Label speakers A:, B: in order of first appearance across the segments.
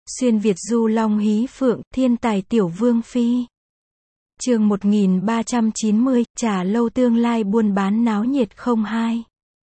A: Xuyên Việt du long hí phượng, thiên tài tiểu vương phi. Chương 1390, trà lâu tương lai buôn bán náo nhiệt 02.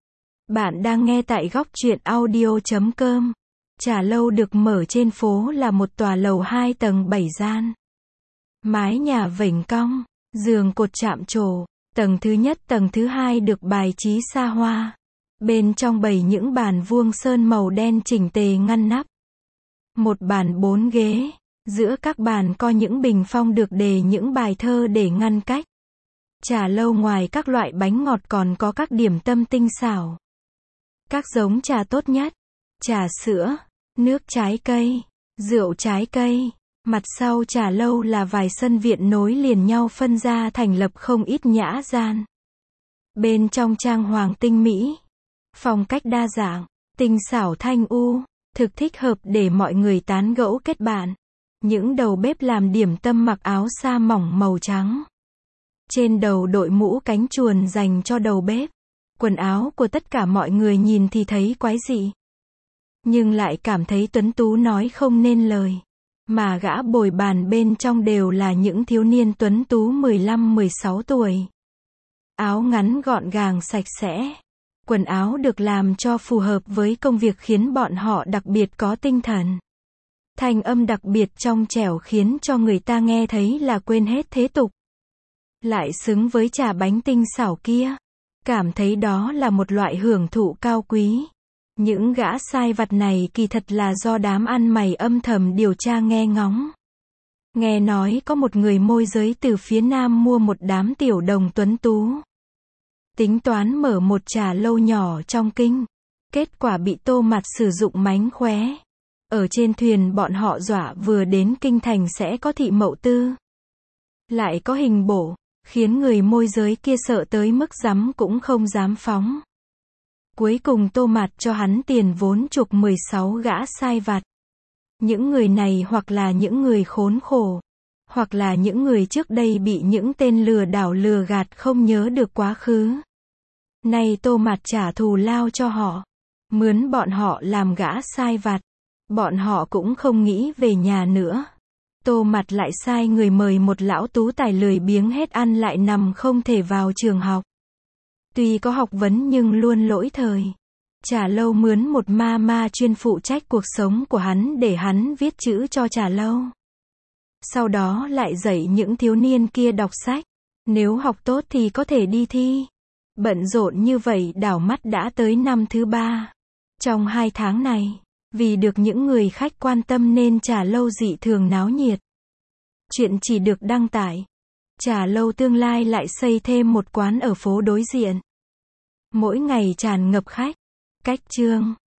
A: Bạn đang nghe tại góc truyện audio.com. Trà lâu được mở trên phố là một tòa lầu 2 tầng 7 gian. Mái nhà vểnh cong, giường cột chạm trổ, tầng thứ nhất tầng thứ hai được bài trí xa hoa. Bên trong bày những bàn vuông sơn màu đen chỉnh tề ngăn nắp. Một bàn 4 ghế, giữa các bàn có những bình phong được đề những bài thơ để ngăn cách. Trà lâu ngoài các loại bánh ngọt còn có các điểm tâm tinh xảo. Các giống trà tốt nhất, trà sữa, nước trái cây, rượu trái cây. Mặt sau trà lâu là vài sân viện nối liền nhau phân ra thành lập không ít nhã gian. Bên trong trang hoàng tinh mỹ, phong cách đa dạng, tinh xảo thanh u, thực thích hợp để mọi người tán gẫu kết bạn. Những đầu bếp làm điểm tâm mặc áo sa mỏng màu trắng. Trên đầu đội mũ cánh chuồn dành cho đầu bếp. Quần áo của tất cả mọi người nhìn thì thấy quái dị, nhưng lại cảm thấy tuấn tú nói không nên lời. Mà gã bồi bàn bên trong đều là những thiếu niên tuấn tú 15-16 tuổi. Áo ngắn gọn gàng sạch sẽ. Quần áo được làm cho phù hợp với công việc khiến bọn họ đặc biệt có tinh thần. Thanh âm đặc biệt trong trẻo khiến cho người ta nghe thấy là quên hết thế tục. Lại xứng với trà bánh tinh xảo kia. Cảm thấy đó là một loại hưởng thụ cao quý. Những gã sai vặt này kỳ thật là do đám ăn mày âm thầm điều tra nghe ngóng. Nghe nói có một người môi giới từ phía Nam mua một đám tiểu đồng tuấn tú. Tính toán mở một trà lâu nhỏ trong kinh. Kết quả bị Tô Mặt sử dụng mánh khóe. Ở trên thuyền bọn họ dọa vừa đến kinh thành sẽ có thị mậu tư. Lại có hình bổ, khiến người môi giới kia sợ tới mức dám cũng không dám phóng. Cuối cùng Tô Mặt cho hắn tiền vốn chuộc 16 gã sai vặt. Những người này hoặc là những người khốn khổ, hoặc là những người trước đây bị những tên lừa đảo lừa gạt không nhớ được quá khứ. Nay Tô Mặt trả thù lao cho họ, mướn bọn họ làm gã sai vặt. Bọn họ cũng không nghĩ về nhà nữa. Tô Mặt lại sai người mời một lão tú tài lười biếng hết ăn lại nằm không thể vào trường học. Tuy có học vấn nhưng luôn lỗi thời. Trà lâu mướn một ma chuyên phụ trách cuộc sống của hắn để hắn viết chữ cho trà lâu. Sau đó lại dạy những thiếu niên kia đọc sách. Nếu học tốt thì có thể đi thi. Bận rộn như vậy đảo mắt đã tới năm thứ 3. Trong 2 tháng này, vì được những người khách quan tâm nên trà lâu dị thường náo nhiệt. Chuyện chỉ được đăng tải. Trà lâu tương lai lại xây thêm một quán ở phố đối diện. Mỗi ngày tràn ngập khách. Cách chương